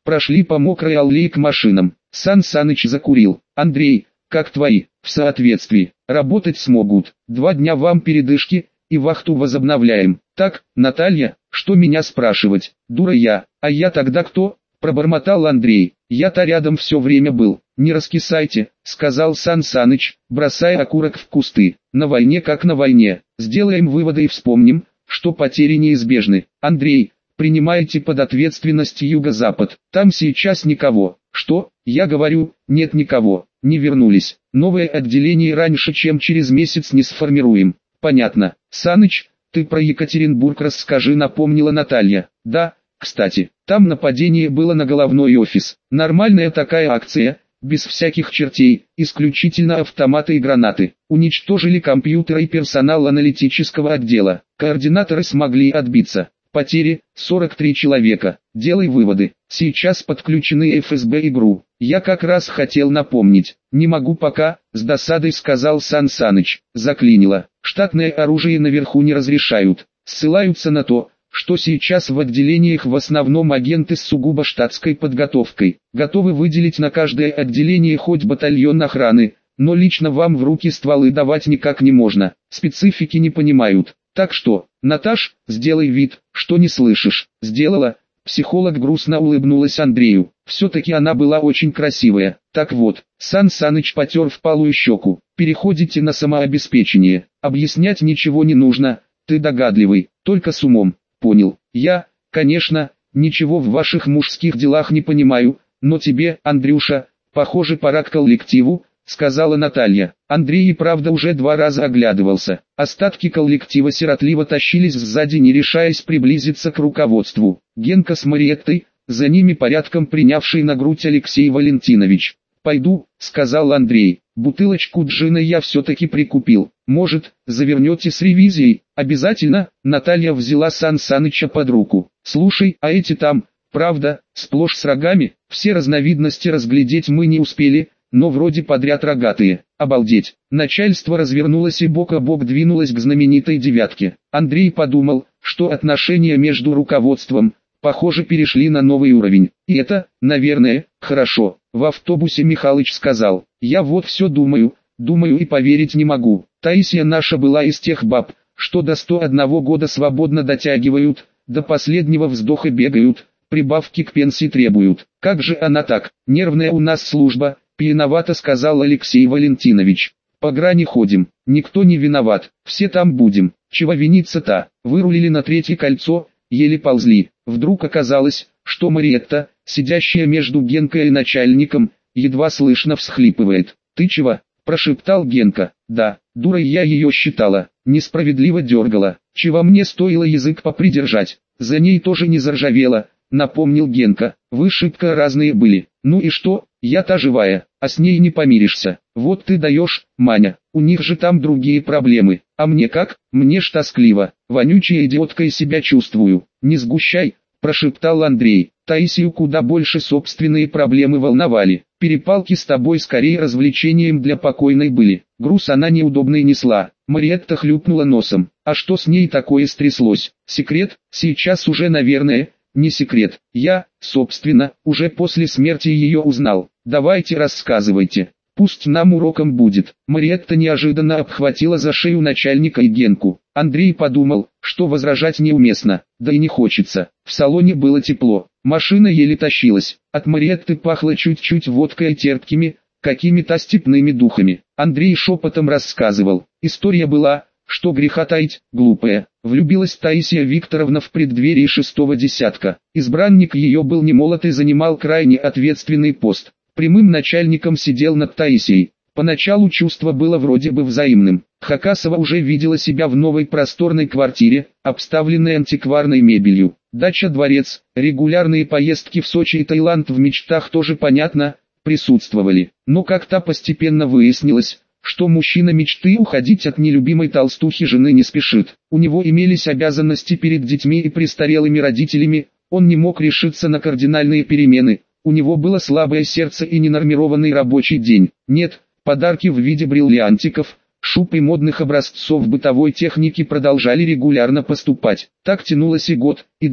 Прошли по мокрой аллее к машинам. Сан Саныч закурил. Андрей, как твои? В соответствии. Работать смогут. 2 дня вам передышки, и вахту возобновляем. Так, Наталья, что меня спрашивать? Дура я. А я тогда кто? Пробормотал Андрей. Я-то рядом все время был. Не раскисайте, сказал Сан Саныч, бросая окурок в кусты. На войне как на войне. Сделаем выводы и вспомним, что потери неизбежны. Андрей, принимайте под ответственность Юго-Запад. Там сейчас никого. Что? Я говорю, нет никого. Не вернулись. Новое отделение раньше, чем через месяц не сформируем. Понятно. Саныч, ты про Екатеринбург расскажи, напомнила Наталья. Да, кстати, там нападение было на головной офис. Нормальная такая акция, без всяких чертей, исключительно автоматы и гранаты. Уничтожили компьютеры и персонал аналитического отдела. Координаторы смогли отбиться. Потери – 43 человека. Делай выводы. Сейчас подключены ФСБ и ГРУ. Я как раз хотел напомнить. Не могу пока, с досадой сказал Сан Саныч. Заклинило. Штатное оружие наверху не разрешают. Ссылаются на то, что сейчас в отделениях в основном агенты с сугубо штатской подготовкой. Готовы выделить на каждое отделение хоть батальон охраны, но лично вам в руки стволы давать никак не можно. Специфики не понимают. Так что, Наташ, сделай вид, что не слышишь. Сделала. Психолог грустно улыбнулась Андрею. Все-таки она была очень красивая. Так вот, Сан Саныч потер впалую щеку. Переходите на самообеспечение. Объяснять ничего не нужно. Ты догадливый, только с умом. Понял. Я, конечно, ничего в ваших мужских делах не понимаю, но тебе, Андрюша, похоже, пора к коллективу, сказала Наталья. Андрей и правда уже 2 раза оглядывался. Остатки коллектива сиротливо тащились сзади, не решаясь приблизиться к руководству. Генка с Мариеттой, за ними порядком принявший на грудь Алексей Валентинович. «Пойду», — сказал Андрей. «Бутылочку джина я все-таки прикупил. Может, завернете с ревизией?» «Обязательно», — Наталья взяла Сан Саныча под руку. «Слушай, а эти там, правда, сплошь с рогами? Все разновидности разглядеть мы не успели, но вроде подряд рогатые. Обалдеть!» Начальство развернулось и бок о бок двинулось к знаменитой «девятке». Андрей подумал, что отношения между руководством, похоже, перешли на новый уровень. И это, наверное, хорошо. В автобусе Михалыч сказал: «Я вот все думаю и поверить не могу. Таисия наша была из тех баб, что до 101 года свободно дотягивают, до последнего вздоха бегают, прибавки к пенсии требуют. Как же она так? Нервная у нас служба», — пьяновато сказал Алексей Валентинович. «По грани ходим, никто не виноват, все там будем. Чего виниться-то?» Вырулили на 3-е кольцо, еле ползли. Вдруг оказалось, что Мариетта, сидящая между Генкой и начальником, едва слышно всхлипывает. «Ты чего?» – прошептал Генка. «Да, дурой я ее считала, несправедливо дергала. Чего мне стоило язык попридержать? За ней тоже не заржавела», – напомнил Генка. «Вы шибко разные были. Ну и что, я-то живая, а с ней не помиришься. Вот ты даешь, Маня, у них же там другие проблемы. А мне как? Мне ж тоскливо, вонючей идиоткой себя чувствую». «Не сгущай», – прошептал Андрей. «Таисию куда больше собственные проблемы волновали. Перепалки с тобой скорее развлечением для покойной были. Груз она неудобный несла». Мариетта хлюпнула носом. «А что с ней такое стряслось? Секрет? Сейчас уже, наверное, не секрет. Я, собственно, уже после смерти ее узнал. Давайте рассказывайте. Пусть нам уроком будет». Мариетта неожиданно обхватила за шею начальника и Генку. Андрей подумал, что возражать неуместно, да и не хочется. В салоне было тепло, машина еле тащилась. От Мариетты пахло чуть-чуть водкой и терпкими, какими-то степными духами. Андрей шепотом рассказывал. История была, что греха таить, глупая. Влюбилась Таисия Викторовна в преддверии 6-го десятка. Избранник ее был немолод и занимал крайне ответственный пост. Прямым начальником сидел над Таисией. Поначалу чувство было вроде бы взаимным. Хакасова уже видела себя в новой просторной квартире, обставленной антикварной мебелью. Дача-дворец, регулярные поездки в Сочи и Таиланд в мечтах тоже, понятно, присутствовали. Но как-то постепенно выяснилось, что мужчина мечты уходить от нелюбимой толстухи жены не спешит. У него имелись обязанности перед детьми и престарелыми родителями, он не мог решиться на кардинальные перемены. У него было слабое сердце и ненормированный рабочий день. Нет, подарки в виде бриллиантиков, шуб и модных образцов бытовой техники продолжали регулярно поступать. Так тянулось и год, и 2.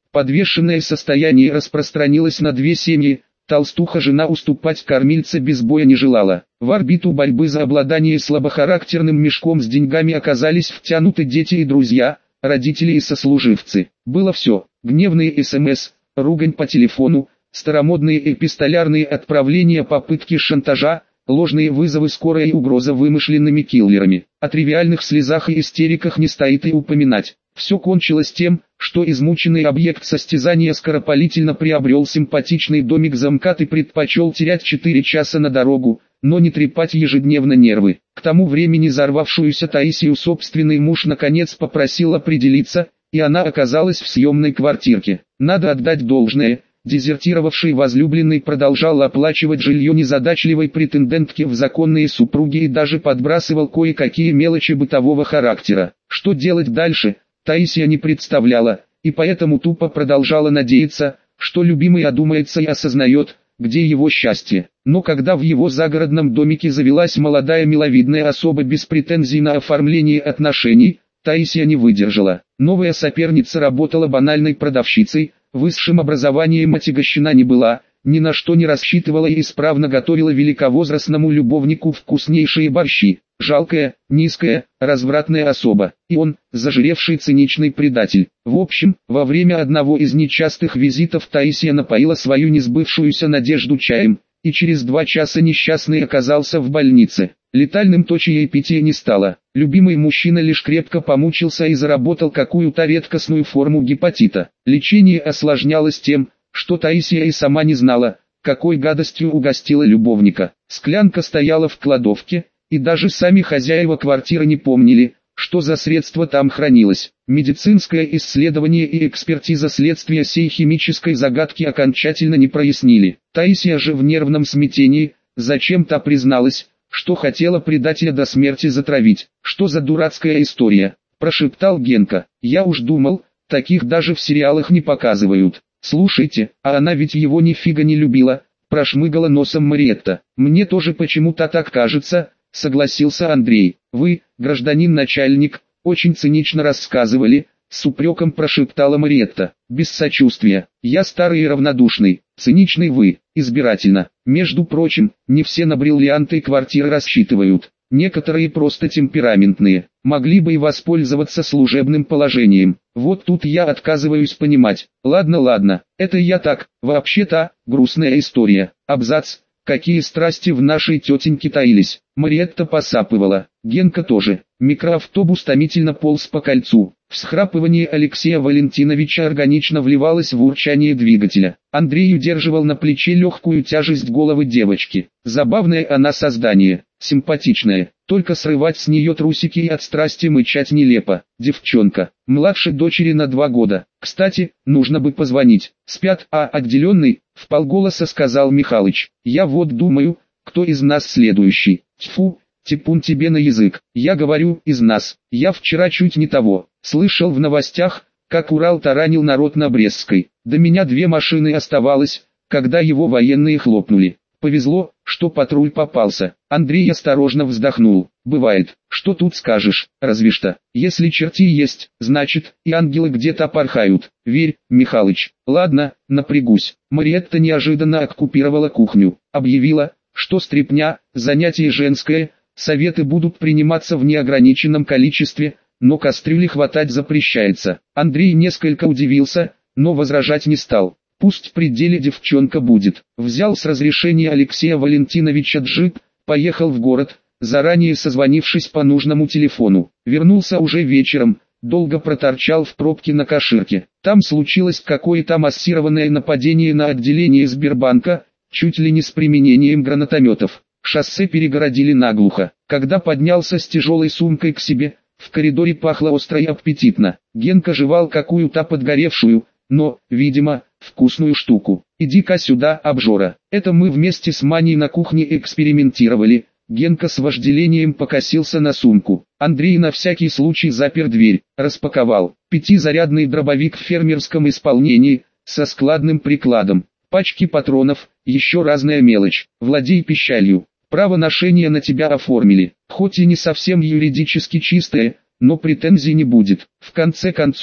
Подвешенное состояние распространилось на две семьи. Толстуха-жена уступать кормильце без боя не желала. В орбиту борьбы за обладание слабохарактерным мешком с деньгами оказались втянуты дети и друзья, родители и сослуживцы. Было все: гневные СМС, ругань по телефону, старомодные эпистолярные отправления, попытки шантажа, ложные вызовы скорой и угроза вымышленными киллерами. О тривиальных слезах и истериках не стоит и упоминать. Все кончилось тем, что измученный объект состязания скоропалительно приобрел симпатичный домик за МКАД и предпочел терять 4 часа на дорогу, но не трепать ежедневно нервы. К тому времени взорвавшуюся Таисию собственный муж наконец попросил определиться, и она оказалась в съемной квартирке. Надо отдать должное, дезертировавший возлюбленный продолжал оплачивать жилье незадачливой претендентке в законные супруги и даже подбрасывал кое-какие мелочи бытового характера. Что делать дальше, Таисия не представляла, и поэтому тупо продолжала надеяться, что любимый одумается и осознает, где его счастье. Но когда в его загородном домике завелась молодая миловидная особа без претензий на оформление отношений, Таисия не выдержала. Новая соперница работала банальной продавщицей, высшим образованием отягощена не была, ни на что не рассчитывала и исправно готовила великовозрастному любовнику вкуснейшие борщи. Жалкая, низкая, развратная особа. И он, зажиревший циничный предатель. В общем, во время одного из нечастых визитов Таисия напоила свою несбывшуюся надежду чаем, и через 2 часа несчастный оказался в больнице. Летальным то чаепитие не стало. Любимый мужчина лишь крепко помучился и заработал какую-то редкостную форму гепатита. Лечение осложнялось тем, что Таисия и сама не знала, какой гадостью угостила любовника. Склянка стояла в кладовке, и даже сами хозяева квартиры не помнили, что за средство там хранилось. Медицинское исследование и экспертиза следствия сей химической загадки окончательно не прояснили. Таисия же в нервном смятении, зачем-то призналась, что хотела предателя до смерти затравить. «Что за дурацкая история?» – прошептал Генка. «Я уж думал, таких даже в сериалах не показывают». «Слушайте, а она ведь его нифига не любила», – прошмыгала носом Мариетта. «Мне тоже почему-то так кажется», – согласился Андрей. «Вы, гражданин начальник, очень цинично рассказывали», – с упреком прошептала Мариетта. «Без сочувствия. Я старый и равнодушный. Циничный вы, избирательно. Между прочим, не все на бриллианты квартиры рассчитывают. Некоторые просто темпераментные. Могли бы и воспользоваться служебным положением. Вот тут я отказываюсь понимать. Ладно, это я так, вообще-то, грустная история. Абзац. Какие страсти в нашей тетеньке таились». Мариетта посапывала. Генка тоже. Микроавтобус томительно полз по кольцу. Всхрапывание Алексея Валентиновича органично вливалось в урчание двигателя. Андрей удерживал на плече легкую тяжесть головы девочки. Забавное она создание, симпатичное. Только срывать с нее трусики и от страсти мычать нелепо. Девчонка, младше дочери на 2 года. Кстати, нужно бы позвонить. Спят, а отделенный, вполголоса сказал Михалыч. Я вот думаю, кто из нас следующий. Тьфу, типун тебе на язык. Я говорю, из нас. Я вчера чуть не того. Слышал в новостях, как Урал таранил народ на Брестской. До меня 2 машины оставалось, когда его военные хлопнули. Повезло, что патруль попался. Андрей осторожно вздохнул. Бывает, что тут скажешь, разве что. Если черти есть, значит, и ангелы где-то порхают. Верь, Михалыч. Ладно, напрягусь. Мариетта неожиданно оккупировала кухню. Объявила, что стряпня, занятие женское, советы будут приниматься в неограниченном количестве, но кастрюли хватать запрещается. Андрей несколько удивился, но возражать не стал. Пусть при деле девчонка будет. Взял с разрешения Алексея Валентиновича джип, поехал в город, заранее созвонившись по нужному телефону. Вернулся уже вечером, долго проторчал в пробке на Каширке. Там случилось какое-то массированное нападение на отделение Сбербанка, чуть ли не с применением гранатометов. Шоссе перегородили наглухо. Когда поднялся с тяжелой сумкой к себе, в коридоре пахло остро и аппетитно. Генка жевал какую-то подгоревшую, но, видимо, вкусную штуку. «Иди-ка сюда, обжора. Это мы вместе с Маней на кухне экспериментировали». Генка с вожделением покосился на сумку. Андрей на всякий случай запер дверь, распаковал. 5-зарядный дробовик в фермерском исполнении, со складным прикладом. Пачки патронов, еще разная мелочь. Владей пищалью. Право ношения на тебя оформили. Хоть и не совсем юридически чистое, но претензий не будет. В конце концов,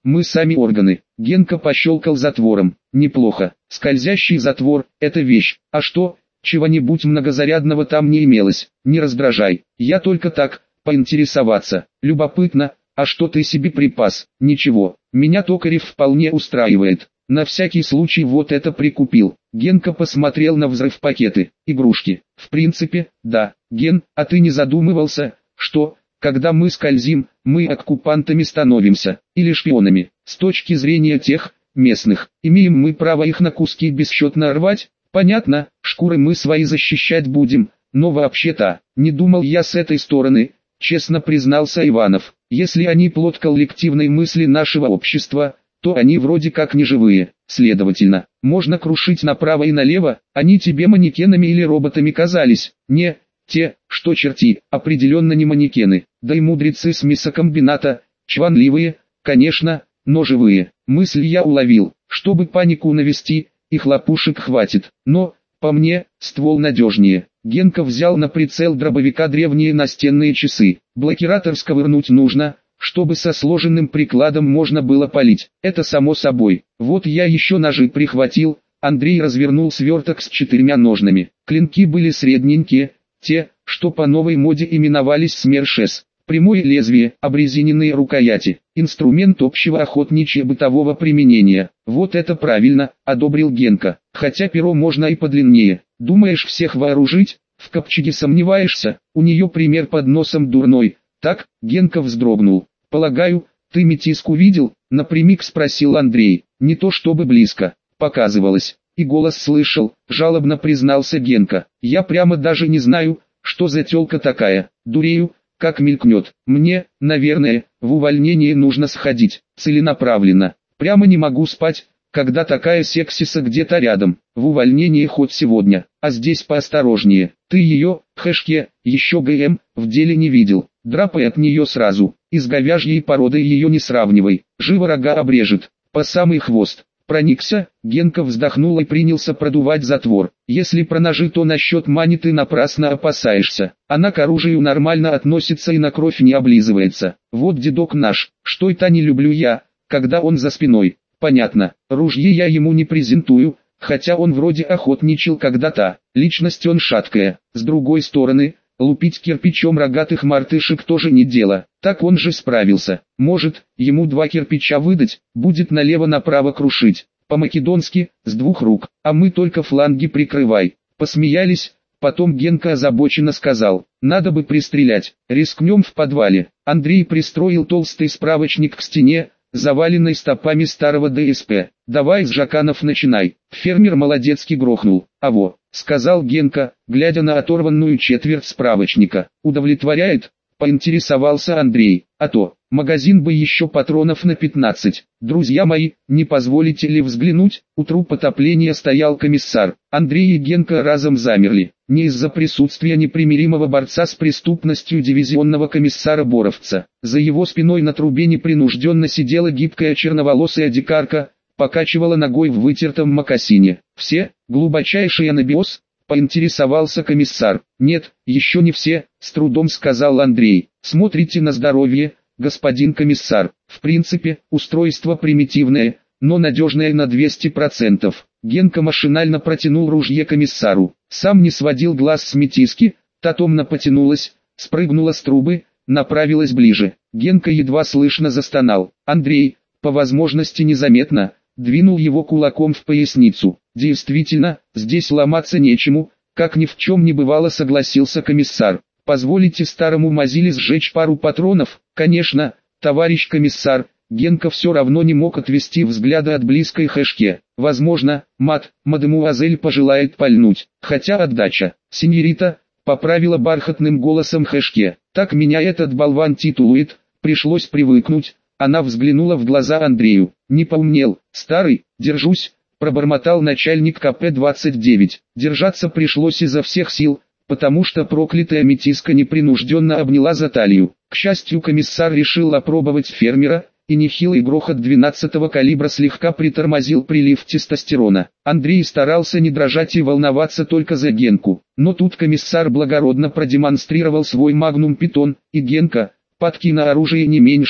мы сами органы. Генка пощелкал затвором. Неплохо. Скользящий затвор – это вещь. А что, чего-нибудь многозарядного там не имелось? Не раздражай. Я только так, поинтересоваться. Любопытно, а что ты себе припас? Ничего, меня токарев вполне устраивает. На всякий случай вот это прикупил. Генка посмотрел на взрыв-пакеты. Игрушки. В принципе, да. Ген, а ты не задумывался, что, когда мы скользим, мы оккупантами становимся, или шпионами? С точки зрения тех, местных, имеем мы право их на куски бесчетно рвать? Понятно, шкуры мы свои защищать будем, но вообще-то, не думал я с этой стороны, честно признался Иванов. Если они плод коллективной мысли нашего общества, то они вроде как не живые, следовательно, можно крушить направо и налево, они тебе манекенами или роботами казались, не, те, что черти, определенно не манекены, да и мудрецы с мясокомбината, чванливые, конечно, но живые. Мысль я уловил, чтобы панику навести, и хлопушек хватит, но, по мне, ствол надежнее. Генка взял на прицел дробовика древние настенные часы, блокиратор сковырнуть нужно, чтобы со сложенным прикладом можно было палить, это само собой. Вот я еще ножи прихватил. Андрей развернул сверток с 4 ножнами. Клинки были средненькие, те, что по новой моде именовались СМЕРШ-С. Прямое лезвие, обрезиненные рукояти, инструмент общего охотничьо-бытового применения. Вот это правильно, одобрил Генка. Хотя перо можно и подлиннее. Думаешь всех вооружить? В Копчеге сомневаешься? У нее пример под носом дурной. Так, Генка вздрогнул. Полагаю, ты метиску видел? Напрямик спросил Андрей. Не то чтобы близко. Показывалось. И голос слышал, жалобно признался Генка. Я прямо даже не знаю, что за тёлка такая. Дурею, как мелькнет. Мне, наверное, в увольнение нужно сходить. Целенаправленно. Прямо не могу спать, когда такая сексиса где-то рядом. В увольнение хоть сегодня, а здесь поосторожнее. Ты ее, хэшке, еще ГМ, в деле не видел. Драпай от нее сразу. Из говяжьей породы ее не сравнивай. Живо рога обрежет. По самый хвост. Проникся, Генка вздохнул и принялся продувать затвор. Если про ножи, то насчет мани ты напрасно опасаешься. Она к оружию нормально относится и на кровь не облизывается. Вот дедок наш, что это не люблю я, когда он за спиной. Понятно, ружье я ему не презентую, хотя он вроде охотничал когда-то. Личность он шаткая. С другой стороны, лупить кирпичом рогатых мартышек тоже не дело. Так он же справился. Может, ему 2 кирпича выдать, будет налево-направо крушить. По-македонски, с 2 рук, а мы только фланги прикрывай. Посмеялись, потом Генка озабоченно сказал, надо бы пристрелять, рискнем в подвале. Андрей пристроил толстый справочник к стене, заваленной стопами старого ДСП. Давай с жаканов начинай. Фермер молодецки грохнул. Аво, сказал Генка, глядя на оторванную четверть справочника. Удовлетворяет? Поинтересовался Андрей. А то, магазин бы еще патронов на 15. Друзья мои, не позволите ли взглянуть? У трупа отопления стоял комиссар. Андрей и Генка разом замерли. Не из-за присутствия непримиримого борца с преступностью дивизионного комиссара Боровца. За его спиной на трубе непринужденно сидела гибкая черноволосая дикарка, покачивала ногой в вытертом мокасине. Все, глубочайший анабиоз? Поинтересовался комиссар. Нет, еще не все, с трудом сказал Андрей. Смотрите на здоровье, господин комиссар. В принципе, устройство примитивное, но надежное на 200%. Генка машинально протянул ружье комиссару. Сам не сводил глаз с метиски, та томно потянулась, спрыгнула с трубы, направилась ближе. Генка едва слышно застонал. Андрей, по возможности незаметно, двинул его кулаком в поясницу. Действительно, здесь ломаться нечему, как ни в чем не бывало, согласился комиссар. Позволите старому Мазиле сжечь пару патронов? Конечно, товарищ комиссар. Генка все равно не мог отвести взгляда от близкой хэшке. Возможно, мадемуазель пожелает пальнуть, хотя отдача. Синьорита, поправила бархатным голосом хэшке. Так меня этот болван титулует, пришлось привыкнуть. Она взглянула в глаза Андрею. Не поумнел, старый, держусь, пробормотал начальник КП-29. Держаться пришлось изо всех сил, потому что проклятая метиска непринужденно обняла за талию. К счастью, комиссар решил опробовать фермера, и нехилый грохот 12-го калибра слегка притормозил прилив тестостерона. Андрей старался не дрожать и волноваться только за Генку. Но тут комиссар благородно продемонстрировал свой магнум-питон, и Генка, падки на оружие не меньше,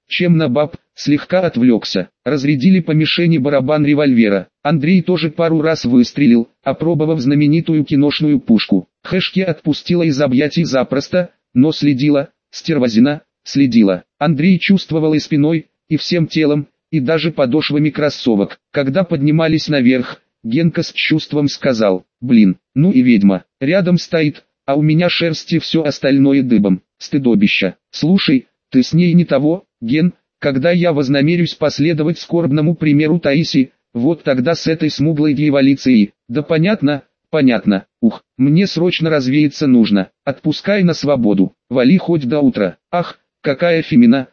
чем на баб, слегка отвлекся. Разрядили по мишени барабан револьвера. Андрей тоже пару раз выстрелил, опробовав знаменитую киношную пушку. Хэшки отпустила из объятий запросто, но следила, стервозина, следила. Андрей чувствовал и спиной, и всем телом, и даже подошвами кроссовок. Когда поднимались наверх, Генка с чувством сказал: «Блин, ну и ведьма, рядом стоит, а у меня шерсти все остальное дыбом, стыдобища. Слушай, ты с ней не того, Ген, когда я вознамерюсь последовать скорбному примеру Таиси, вот тогда с этой смуглой дьяволицей». «Да понятно, понятно, ух, мне срочно развеяться нужно, отпускай на свободу, вали хоть до утра». «Ах, какая Фемина,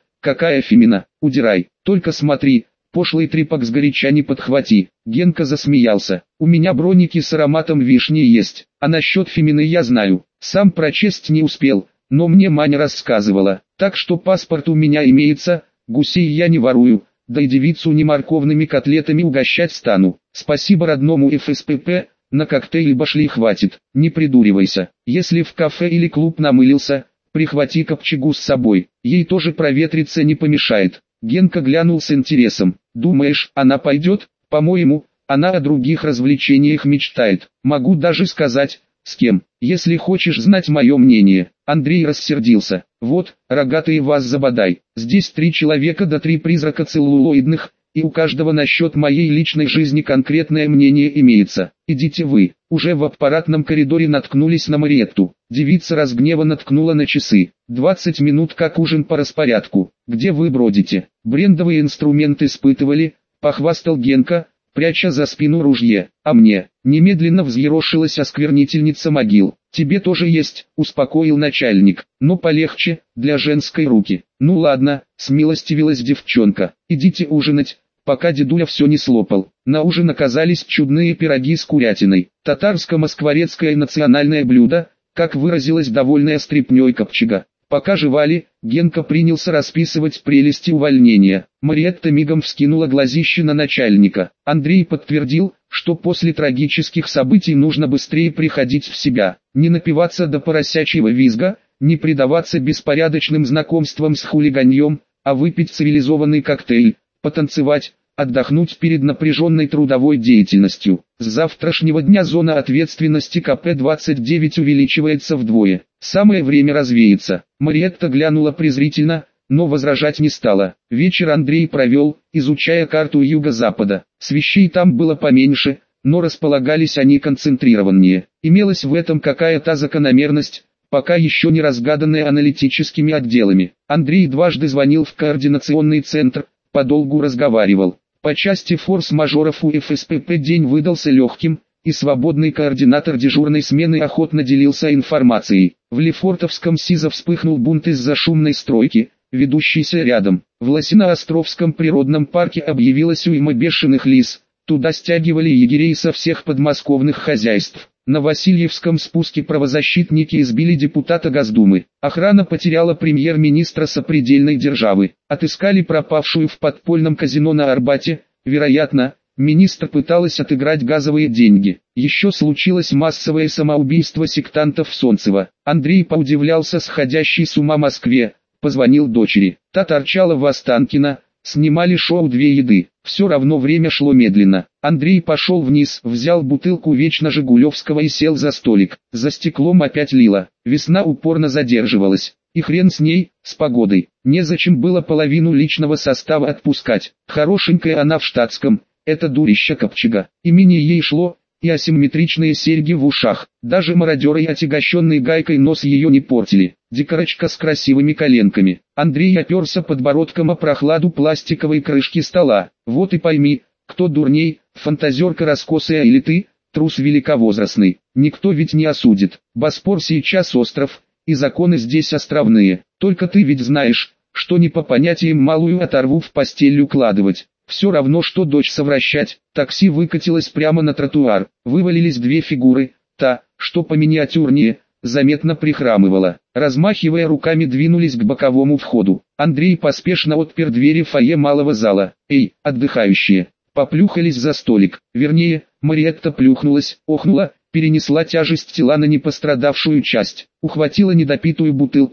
удирай, только смотри, пошлый трепок сгоряча не подхвати». Генка засмеялся. «У меня броники с ароматом вишни есть, а насчет Фемины я знаю, сам прочесть не успел, но мне Маня рассказывала, так что паспорт у меня имеется, гусей я не ворую, да и девицу не морковными котлетами угощать стану. Спасибо родному ФСПП, на коктейль башли хватит, не придуривайся, если в кафе или клуб намылился, прихвати копчегу с собой, ей тоже проветриться не помешает». Генка глянул с интересом. «Думаешь, она пойдет?» «По-моему, она о других развлечениях мечтает. Могу даже сказать, с кем, если хочешь знать мое мнение». Андрей рассердился. «Вот, рогатые вас забодай, здесь 3 человека да 3 призрака целлулоидных, и у каждого насчет моей личной жизни конкретное мнение имеется. Идите вы». Уже в аппаратном коридоре наткнулись на Мариетту. Девица разгневанно ткнула на часы. 20 минут как ужин по распорядку. «Где вы бродите? Брендовый инструмент испытывали?» — похвастал Генка, пряча за спину ружье. «А мне?» — немедленно взъерошилась осквернительница могил. «Тебе тоже есть», — успокоил начальник, — «но полегче, для женской руки». «Ну ладно», — смилостивилась девчонка, — «идите ужинать, пока дедуля все не слопал». На ужин оказались чудные пироги с курятиной, татарско-москворецкое национальное блюдо, как выразилась довольная стряпнёй Копчега. Пока жевали, Генка принялся расписывать прелести увольнения. Мариетта мигом вскинула глазище на начальника. Андрей подтвердил, что после трагических событий нужно быстрее приходить в себя, не напиваться до поросячьего визга, не предаваться беспорядочным знакомствам с хулиганьем, а выпить цивилизованный коктейль, потанцевать, отдохнуть перед напряженной трудовой деятельностью. С завтрашнего дня зона ответственности КП-29 увеличивается вдвое. Самое время развеяться. Мариетта глянула презрительно, но возражать не стала. Вечер Андрей провел, изучая карту юго-запада. С вещей там было поменьше, но располагались они концентрированнее. Имелась в этом какая-то закономерность, пока еще не разгаданная аналитическими отделами. Андрей дважды звонил в координационный центр, подолгу разговаривал. По части форс-мажоров у ФСПП день выдался легким, и свободный координатор дежурной смены охотно делился информацией. В Лефортовском СИЗО вспыхнул бунт из-за шумной стройки, ведущейся рядом. В Лосино-Островском природном парке объявилась уйма бешеных лис, туда стягивали егерей со всех подмосковных хозяйств. На Васильевском спуске правозащитники избили депутата Госдумы. Охрана потеряла премьер-министра сопредельной державы. Отыскали пропавшую в подпольном казино на Арбате. Вероятно, министр пыталась отыграть газовые деньги. Еще случилось массовое самоубийство сектантов в Солнцево. Андрей поудивлялся сходящей с ума Москве. Позвонил дочери. Та торчала в Останкино. Снимали шоу «Две еды». Все равно время шло медленно. Андрей пошел вниз, взял бутылку вечно жигулевского и сел за столик. За стеклом опять лило. Весна упорно задерживалась. И хрен с ней, с погодой. Незачем было половину личного состава отпускать. Хорошенькая она в штатском. Это дурища Копчега. Имени ей шло, и асимметричные серьги в ушах. Даже мародеры и отягощенный гайкой нос ее не портили. Дикарочка с красивыми коленками. Андрей оперся подбородком о прохладу пластиковой крышки стола. Вот и пойми, кто дурней, фантазерка раскосая или ты, трус великовозрастный. Никто ведь не осудит. Боспор сейчас остров, и законы здесь островные. Только ты ведь знаешь, что не по понятиям малую оторву в постель укладывать. Все равно, что дочь совращать. Такси выкатилось прямо на тротуар. Вывалились 2 фигуры. Та, что поминиатюрнее, заметно прихрамывала. Размахивая руками, двинулись к боковому входу. Андрей поспешно отпер двери фойе малого зала. «Эй, отдыхающие!» Поплюхались за столик. Вернее, Мариетта плюхнулась, охнула, перенесла тяжесть тела на непострадавшую часть. Ухватила недопитую бутылку,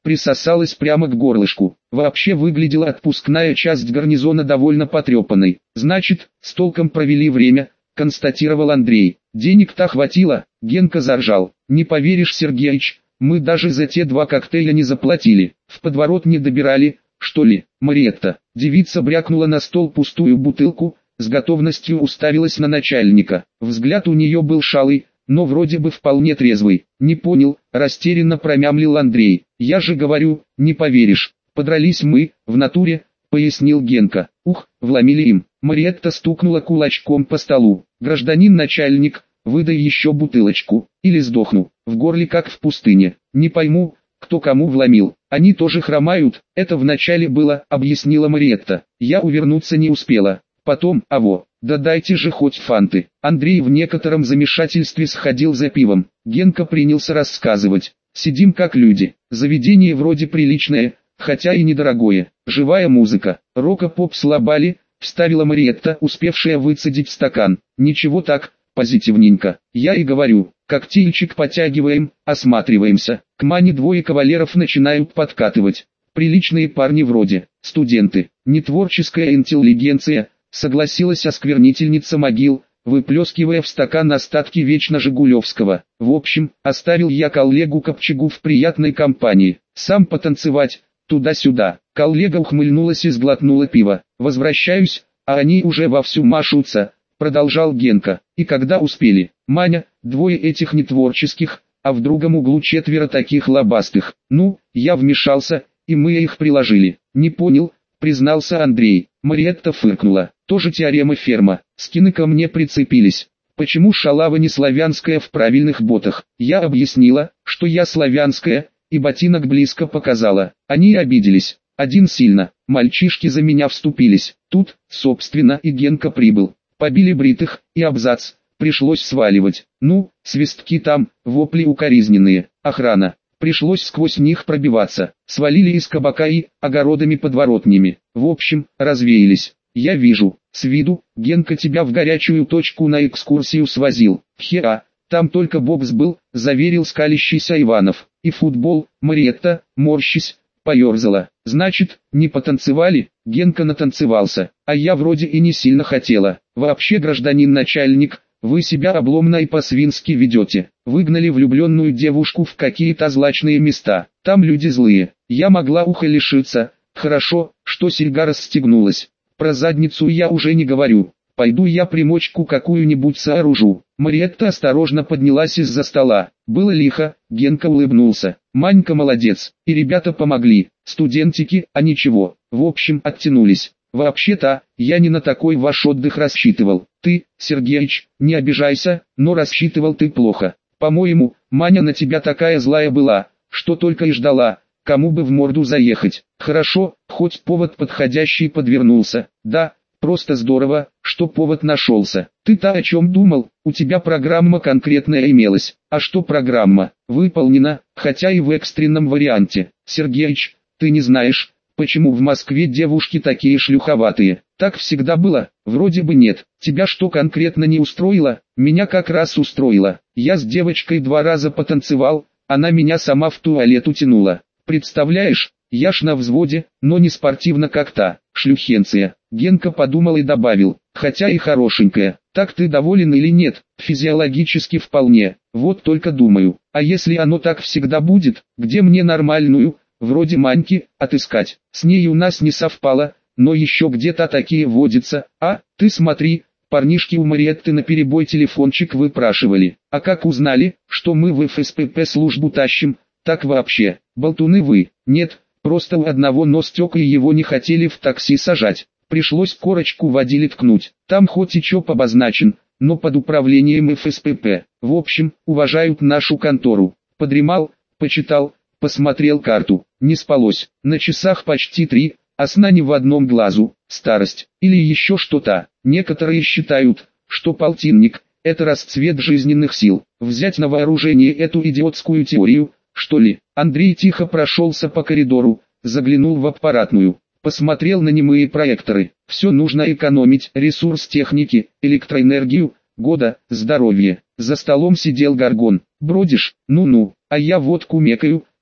присосалась прямо к горлышку. Вообще выглядела отпускная часть гарнизона довольно потрепанной. Значит, с толком провели время, констатировал Андрей. Денег-то хватило, Генка заржал. Не поверишь, Сергеич, мы даже за те 2 коктейля не заплатили. В подворот не добирали, что ли? Мариетта. Девица брякнула на стол пустую бутылку, с готовностью уставилась на начальника. Взгляд у нее был шалый, но вроде бы вполне трезвый. Не понял, растерянно промямлил Андрей. Я же говорю, не поверишь. Подрались мы, в натуре, пояснил Генка. Ух, вломили им. Мариетта стукнула кулачком по столу. Гражданин начальник, выдай еще бутылочку, или сдохну. В горле как в пустыне. Не пойму, кто кому вломил. Они тоже хромают, это вначале было, объяснила Мариетта. Я увернуться не успела. Потом, да дайте же хоть фанты. Андрей в некотором замешательстве сходил за пивом. Генка принялся рассказывать. Сидим как люди. Заведение вроде приличное, хотя и недорогое. Живая музыка. Рок-поп слабали, вставила Мариетта, успевшая выцедить стакан. Ничего так, позитивненько. Я и говорю, коктейльчик потягиваем, осматриваемся. К Мане 2 кавалеров начинают подкатывать. Приличные парни вроде, студенты, не творческая интеллигенция, согласилась осквернительница могил, выплескивая в стакан остатки вечно Жигулевского. В общем, оставил я коллегу Копчегу в приятной компании. Сам потанцевать, туда-сюда. Коллега ухмыльнулась и сглотнула пиво. Возвращаюсь, а они уже вовсю машутся, продолжал Генка. И когда успели, Маня, 2 этих нетворческих, а в другом углу 4 таких лобастых. Ну, я вмешался, и мы их приложили. Не понял, признался Андрей. Мариетта фыркнула. Тоже теорема Ферма. Скины ко мне прицепились. Почему шалава не славянская в правильных ботах? Я объяснила, что я славянская, и ботинок близко показала. Они обиделись. Один сильно. Мальчишки за меня вступились. Тут, собственно, и Генка прибыл. Побили бритых, и абзац. Пришлось сваливать. Ну, свистки там, вопли укоризненные. Охрана. Пришлось сквозь них пробиваться. Свалили из кабака и, огородами подворотнями. В общем, развеялись. Я вижу, с виду, Генка тебя в горячую точку на экскурсию свозил. Хеа, там только бокс был, заверил скалящийся Иванов. И футбол, Мариетта, морщись, поерзала. Значит, не потанцевали? Генка натанцевался, а я вроде и не сильно хотела. Вообще, гражданин начальник, вы себя обломно и по-свински ведете. Выгнали влюбленную девушку в какие-то злачные места. Там люди злые. Я могла уха лишиться. Хорошо, что серьга расстегнулась. Про задницу я уже не говорю. Пойду я примочку какую-нибудь сооружу. Мариетта осторожно поднялась из-за стола. Было лихо, Генка улыбнулся. Манька молодец. И ребята помогли. Студентики, а ничего. В общем, оттянулись. Вообще-то, я не на такой ваш отдых рассчитывал. Ты, Сергеич, не обижайся, но рассчитывал ты плохо. По-моему, Маня на тебя такая злая была, что только и ждала, кому бы в морду заехать. Хорошо, хоть повод подходящий подвернулся. Да, просто здорово, что повод нашелся. Ты-то о чем думал? У тебя программа конкретная имелась. А что программа? Выполнена, хотя и в экстренном варианте. Сергеич, ты не знаешь, почему в Москве девушки такие шлюховатые? Так всегда было? Вроде бы нет. Тебя что конкретно не устроило? Меня как раз устроило. Я с девочкой 2 раза потанцевал, она меня сама в туалет утянула. Представляешь, я ж на взводе, но не спортивно как та, шлюхенция. Генка подумал и добавил, хотя и хорошенькая. Так ты доволен или нет? Физиологически вполне. Вот только думаю, а если оно так всегда будет, где мне нормальную, вроде Маньки, отыскать? С ней у нас не совпало, но еще где-то такие водятся. А, ты смотри, парнишки у Мариетты наперебой телефончик выпрашивали. А как узнали, что мы в ФСПП службу тащим? Так вообще, болтуны вы. Нет, просто у одного нос тек и его не хотели в такси сажать. Пришлось корочку водили ткнуть. Там хоть и ЧОП обозначен, но под управлением ФСПП. В общем, уважают нашу контору. Подремал, почитал, посмотрел карту. Не спалось. На часах почти 3, а сна не в одном глазу. Старость, или еще что-то. Некоторые считают, что полтинник – это расцвет жизненных сил. Взять на вооружение эту идиотскую теорию, что ли? Андрей тихо прошелся по коридору, заглянул в аппаратную. Посмотрел на немые проекторы. Все нужно экономить. Ресурс техники, электроэнергию, года, здоровье. За столом сидел Горгон. Бродишь? Ну-ну, а я вот кумекаю,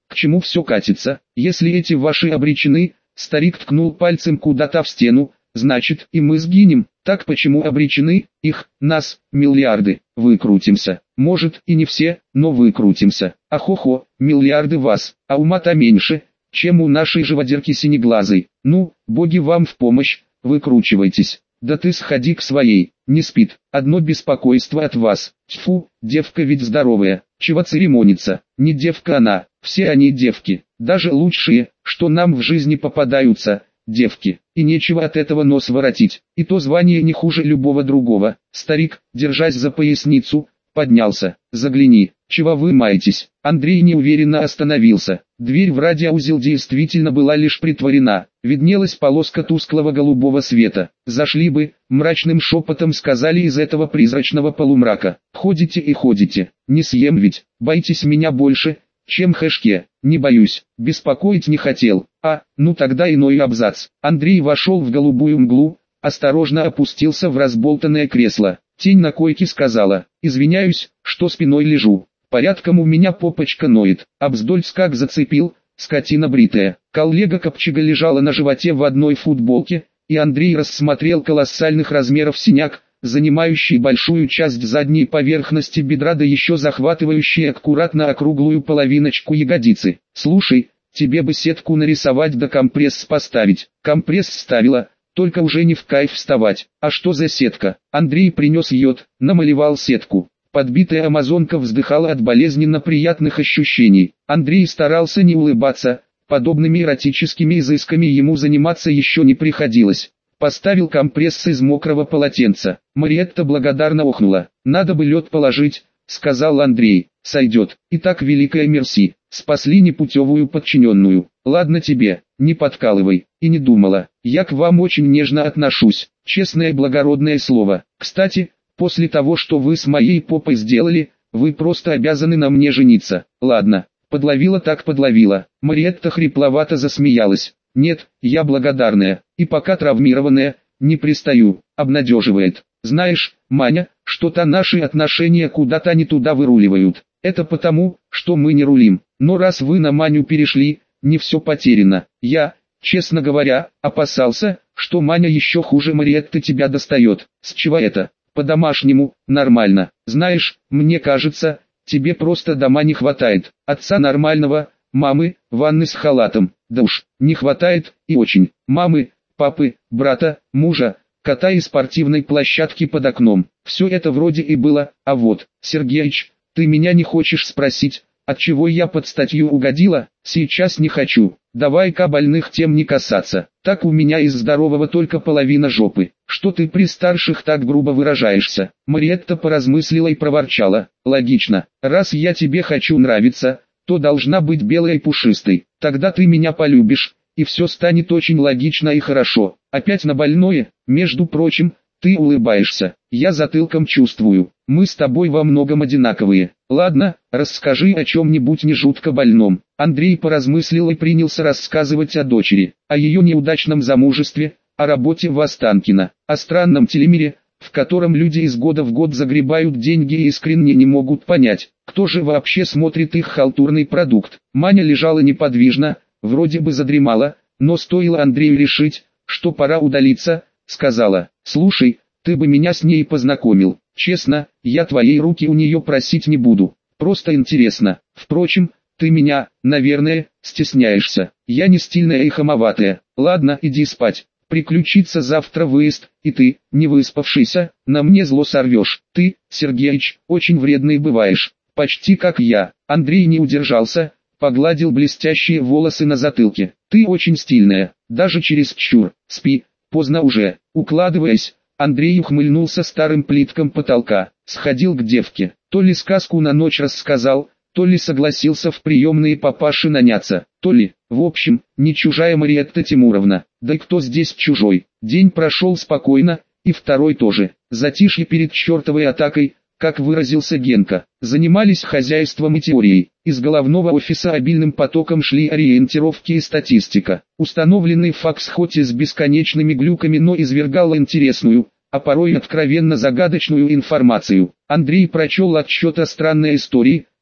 к чему все катится? Если эти ваши обречены, старик ткнул пальцем куда-то в стену, значит и мы сгинем. Так почему обречены? Их, нас, миллиарды. Выкрутимся. Может и не все, но выкрутимся. Ахо-хо, миллиарды вас, а ума-то меньше, чем у нашей живодерки синеглазой. Ну, боги вам в помощь, выкручивайтесь. Да ты сходи к своей, не спит, одно беспокойство от вас. Тьфу, девка ведь здоровая, чего церемониться, не девка она, все они девки, даже лучшие, что нам в жизни попадаются, девки, и нечего от этого нос воротить, и то звание не хуже любого другого. Старик, держась за поясницу, поднялся. Загляни, чего вы маетесь? Андрей неуверенно остановился. Дверь в радиоузел действительно была лишь притворена. Виднелась полоска тусклого голубого света. Зашли бы, мрачным шепотом сказали из этого призрачного полумрака. Ходите и ходите, не съем ведь, боитесь меня больше, чем хэшке. Не боюсь, беспокоить не хотел. Ну тогда иной абзац. Андрей вошел в голубую мглу, осторожно опустился в разболтанное кресло. Тень на койке сказала: извиняюсь, что спиной лежу. Порядком у меня попочка ноет. Абздольц как зацепил, скотина бритая. Коллега Копчега лежала на животе в одной футболке, и Андрей рассмотрел колоссальных размеров синяк, занимающий большую часть задней поверхности бедра, да еще захватывающий аккуратно округлую половиночку ягодицы. Слушай, тебе бы сетку нарисовать да компресс поставить. Компресс ставила, только уже не в кайф вставать. А что за сетка? Андрей принес йод, намалевал сетку. Подбитая амазонка вздыхала от болезненно приятных ощущений. Андрей старался не улыбаться, подобными эротическими изысками ему заниматься еще не приходилось. Поставил компресс из мокрого полотенца. Мариетта благодарно охнула. «Надо бы лед положить», — сказал Андрей. «Сойдет. Итак, великая мерси, спасли непутевую подчиненную. Ладно тебе, не подкалывай». И не думала. Я к вам очень нежно отношусь, честное благородное слово. Кстати, после того, что вы с моей попой сделали, вы просто обязаны на мне жениться. Ладно, подловила так подловила. Мариетта хрипловато засмеялась. Нет, я благодарная, и пока травмированная, не пристаю, обнадеживает. Знаешь, Маня, что-то наши отношения куда-то не туда выруливают. Это потому, что мы не рулим. Но раз вы на Маню перешли, не все потеряно. Я, честно говоря, опасался, что Маня еще хуже Мариетты тебя достает. С чего это? По-домашнему, нормально. Знаешь, мне кажется, тебе просто дома не хватает. Отца нормального, мамы, ванны с халатом. Да уж, не хватает, и очень. Мамы, папы, брата, мужа, кота и спортивной площадки под окном. Все это вроде и было, а вот, Сергеич, ты меня не хочешь спросить, отчего я под статью угодила? Сейчас не хочу. Давай-ка больных тем не касаться. Так у меня из здорового только половина жопы. Что ты при старших так грубо выражаешься? Мариетта поразмыслила и проворчала. Логично. Раз я тебе хочу нравиться, то должна быть белой и пушистой. Тогда ты меня полюбишь, и все станет очень логично и хорошо. Опять на больное, между прочим, ты улыбаешься. Я затылком чувствую. Мы с тобой во многом одинаковые. Ладно, расскажи о чем-нибудь не жутко больном. Андрей поразмыслил и принялся рассказывать о дочери, о ее неудачном замужестве, о работе в Останкино, о странном телемире, в котором люди из года в год загребают деньги и искренне не могут понять, кто же вообще смотрит их халтурный продукт. Маня лежала неподвижно, вроде бы задремала, но стоило Андрею решить, что пора удалиться, сказала: «Слушай, ты бы меня с ней познакомил. Честно, я твоей руки у нее просить не буду. Просто интересно. Впрочем, ты меня, наверное, стесняешься. Я не стильная и хамоватая. Ладно, иди спать. Приключится завтра выезд, и ты, не выспавшийся, на мне зло сорвешь. Ты, Сергеич, очень вредный бываешь. Почти как я». Андрей не удержался, погладил блестящие волосы на затылке. «Ты очень стильная, даже чересчур. Спи, поздно уже». Укладываясь, Андрей ухмыльнулся старым плиткам потолка, сходил к девке, то ли сказку на ночь рассказал, то ли согласился в приемные папаши наняться, то ли, в общем, не чужая Мариетта Тимуровна. Да и кто здесь чужой? День прошел спокойно, и второй тоже. Затишье перед чертовой атакой, как выразился Генка. Занимались хозяйством и теорией. Из головного офиса обильным потоком шли ориентировки и статистика. Установленный факс хоть и с бесконечными глюками, но извергал интересную, а порой откровенно загадочную информацию. Андрей прочел отчет о странной истории,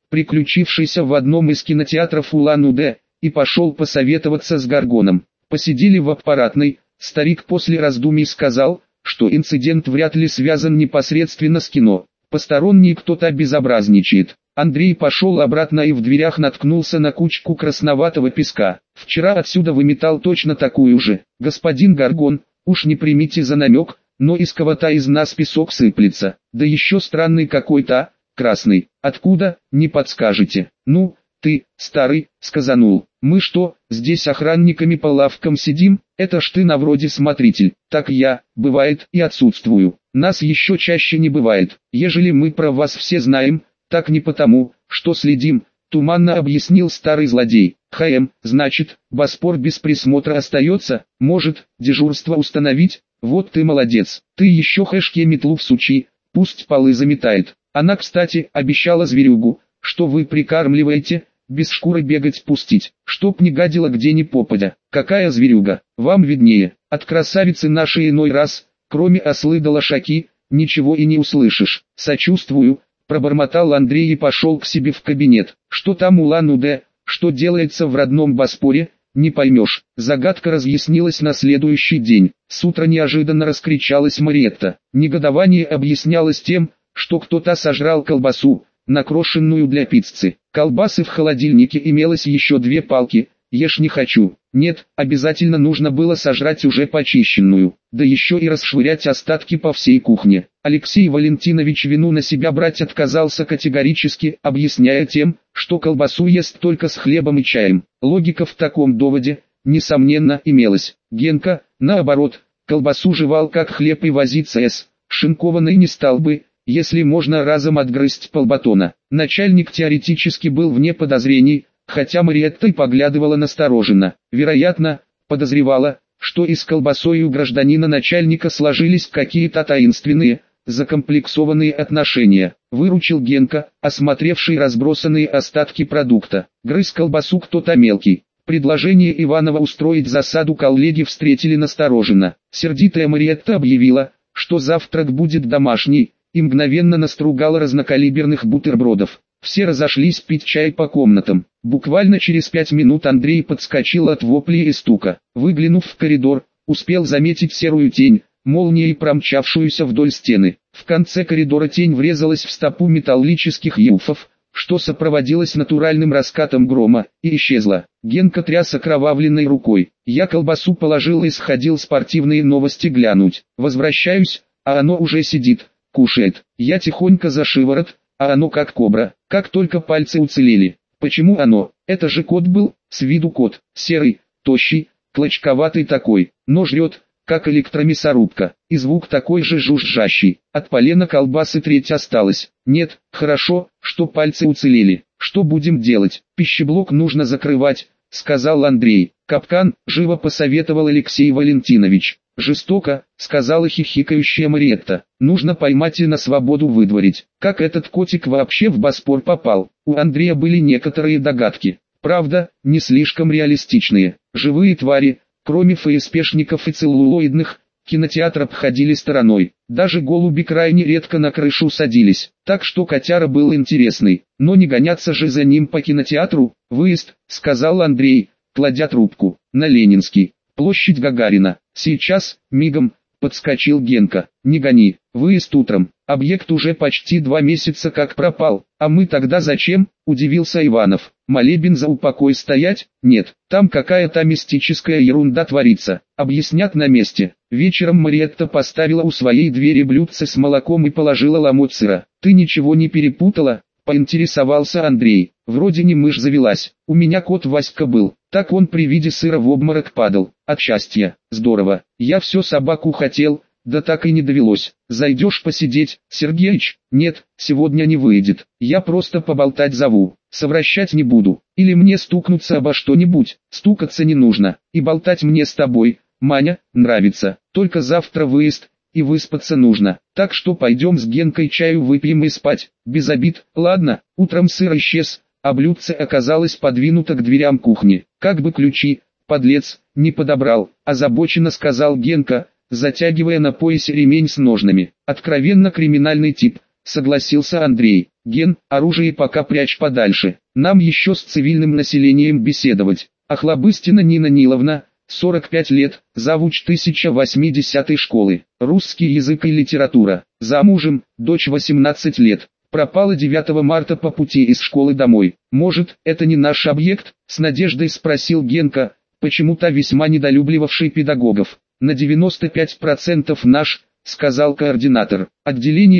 приключившийся в одном из кинотеатров Улан-Удэ, и пошел посоветоваться с Горгоном. Посидели в аппаратной, старик после раздумий сказал, что инцидент вряд ли связан непосредственно с кино. Посторонний кто-то безобразничает. Андрей пошел обратно и в дверях наткнулся на кучку красноватого песка. Вчера отсюда выметал точно такую же. Господин Горгон, уж не примите за намек, но из кого-то из нас песок сыплется. Да еще странный какой-то, красный. Откуда, не подскажете? Ну, ты, старый, сказанул. Мы что, здесь охранниками по лавкам сидим? Это ж ты на вроде смотритель. Так я, бывает, и отсутствую. Нас еще чаще не бывает. Ежели мы про вас все знаем, так не потому, что следим, туманно объяснил старый злодей. Значит, Боспор без присмотра остается, может, дежурство установить? Вот ты молодец. Ты еще Хэшке метлу всучи, пусть полы заметает. Она, кстати, обещала зверюгу, что вы прикармливаете, без шкуры бегать пустить, чтоб не гадила где ни попадя. Какая зверюга, вам виднее. От красавицы нашей иной раз, кроме ослы да лошаки, ничего и не услышишь. Сочувствую, пробормотал Андрей и пошел к себе в кабинет. Что там Улан-Удэ, что делается в родном Боспоре, не поймешь. Загадка разъяснилась на следующий день. С утра неожиданно раскричалась Мариетта. Негодование объяснялось тем, что кто-то сожрал колбасу, накрошенную для пиццы. Колбасы в холодильнике имелось еще 2 палки. Ешь не хочу. Нет, обязательно нужно было сожрать уже почищенную, да еще и расшвырять остатки по всей кухне. Алексей Валентинович вину на себя брать отказался категорически, объясняя тем, что колбасу ест только с хлебом и чаем. Логика в таком доводе, несомненно, имелась. Генка, наоборот, колбасу жевал как хлеб и возиться с шинкованной не стал бы, если можно разом отгрызть полбатона. Начальник теоретически был вне подозрений, хотя Мариетта и поглядывала настороженно. Вероятно, подозревала, что и с колбасой у гражданина начальника сложились какие-то таинственные, закомплексованные отношения. Выручил Генка, осмотревший разбросанные остатки продукта. Грыз колбасу кто-то мелкий. Предложение Иванова устроить засаду коллеги встретили настороженно. Сердитая Мариетта объявила, что завтрак будет домашний, и мгновенно настругала разнокалиберных бутербродов. Все разошлись пить чай по комнатам. Буквально через 5 минут Андрей подскочил от вопли и стука. Выглянув в коридор, успел заметить серую тень, молнией промчавшуюся вдоль стены. В конце коридора тень врезалась в стопу металлических юфов, что сопроводилось натуральным раскатом грома, и исчезла. Генка тряс окровавленной рукой. Я колбасу положил и сходил спортивные новости глянуть. Возвращаюсь, а оно уже сидит, кушает. Я тихонько за шиворот, а оно как кобра, как только пальцы уцелели. Почему оно? Это же кот был, с виду кот, серый, тощий, клочковатый такой, но жрет, как электромясорубка, и звук такой же жужжащий. От полена колбасы треть осталась. Нет, хорошо, что пальцы уцелели. Что будем делать? Пищеблок нужно закрывать, сказал Андрей. Капкан, живо посоветовал Алексей Валентинович. Жестоко, сказала хихикающая Мариетта. Нужно поймать и на свободу выдворить. Как этот котик вообще в Боспор попал? У Андрея были некоторые догадки. Правда, не слишком реалистичные. Живые твари, кроме ФСПшников и целлулоидных, кинотеатр обходили стороной. Даже голуби крайне редко на крышу садились. Так что котяра был интересный. Но не гоняться же за ним по кинотеатру. Выезд, сказал Андрей, кладя трубку. На Ленинский. Площадь Гагарина. Сейчас, мигом, подскочил Генка. Не гони, выезд утром. Объект уже почти 2 месяца как пропал. А мы тогда зачем? Удивился Иванов. Молебен за упокой стоять? Нет, там какая-то мистическая ерунда творится. Объяснят на месте. Вечером Мариетта поставила у своей двери блюдце с молоком и положила ломоть сыра. Ты ничего не перепутала? Поинтересовался Андрей. Вроде не мышь завелась. У меня кот Васька был. Так он при виде сыра в обморок падал. От счастья. Здорово. Я все собаку хотел, да так и не довелось. Зайдешь посидеть, Сергеич? Нет, сегодня не выйдет. Я просто поболтать зову. Совращать не буду. Или мне стукнуться обо что-нибудь. Стукаться не нужно. И болтать мне с тобой, Маня, нравится. Только завтра выезд, и выспаться нужно. Так что пойдем с Генкой чаю выпьем и спать. Без обид. Ладно, утром сыр исчез, а блюдце оказалось подвинуто к дверям кухни. Как бы ключи, подлец, не подобрал, озабоченно сказал Генка, затягивая на поясе ремень с ножнами. Откровенно криминальный тип, согласился Андрей. Ген, оружие пока прячь подальше. Нам еще с цивильным населением беседовать. Охлобыстина Нина Ниловна, 45 лет, завуч 1080-й школы, русский язык и литература, замужем, дочь 18 лет, пропала 9 марта по пути из школы домой. Может, это не наш объект? С надеждой спросил Генка, почему-то весьма недолюбливавший педагогов. На 95% наш, сказал координатор. Отделение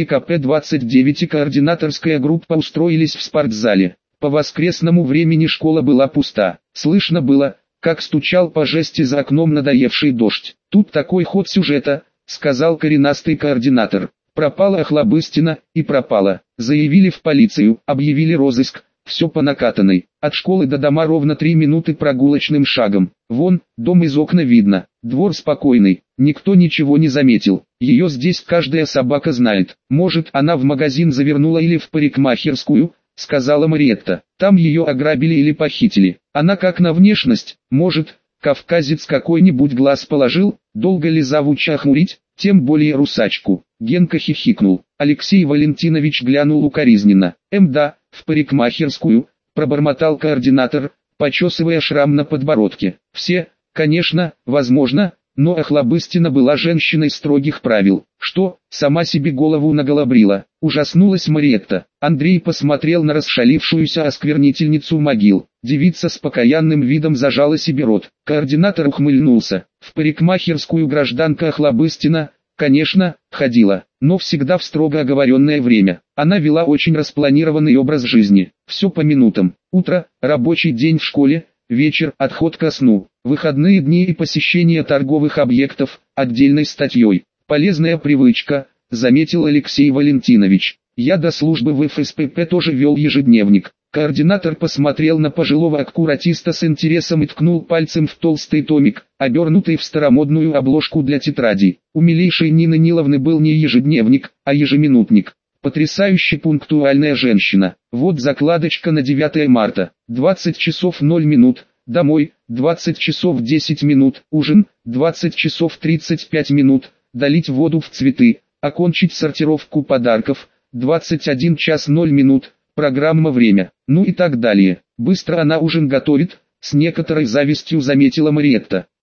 КП-29 и координаторская группа устроились в спортзале. По воскресному времени школа была пуста. Слышно было, как стучал по жести за окном надоевший дождь. Тут такой ход сюжета, сказал коренастый координатор. Пропала Охлобыстина, и пропала. Заявили в полицию, объявили розыск. Все по накатанной. От школы до дома ровно 3 минуты прогулочным шагом. Вон, дом из окна видно. Двор спокойный. Никто ничего не заметил. Ее здесь каждая собака знает. Может, она в магазин завернула или в парикмахерскую, сказала Мариетта. Там ее ограбили или похитили. Она как на внешность, может, кавказец какой-нибудь глаз положил, долго ли завуча охмурить, тем более русачку. Генка хихикнул. Алексей Валентинович глянул укоризненно. Да, в парикмахерскую, пробормотал координатор, почесывая шрам на подбородке. Все, конечно, возможно, но Охлобыстина была женщиной строгих правил. Что, сама себе голову наголобрила? Ужаснулась Мариетта. Андрей посмотрел на расшалившуюся осквернительницу могил. Девица с покаянным видом зажала себе рот. Координатор ухмыльнулся. В парикмахерскую гражданка Охлобыстина, конечно, ходила, но всегда в строго оговоренное время. Она вела очень распланированный образ жизни. Все по минутам. Утро, рабочий день в школе, вечер, отход ко сну, выходные дни и посещение торговых объектов, отдельной статьей. Полезная привычка, заметил Алексей Валентинович. Я до службы в ФСПП тоже вел ежедневник. Координатор посмотрел на пожилого аккуратиста с интересом и ткнул пальцем в толстый томик, обернутый в старомодную обложку для тетради. У милейшей Нины Ниловны был не ежедневник, а ежеминутник. Потрясающе пунктуальная женщина. Вот закладочка на 9 марта. 20 часов 0 минут. Домой. 20 часов 10 минут. Ужин. 20 часов 35 минут. Долить воду в цветы. Окончить сортировку подарков. 21 час 0 минут. Программа «Время». Ну и так далее. Быстро она ужин готовит, с некоторой завистью заметила Мариетта.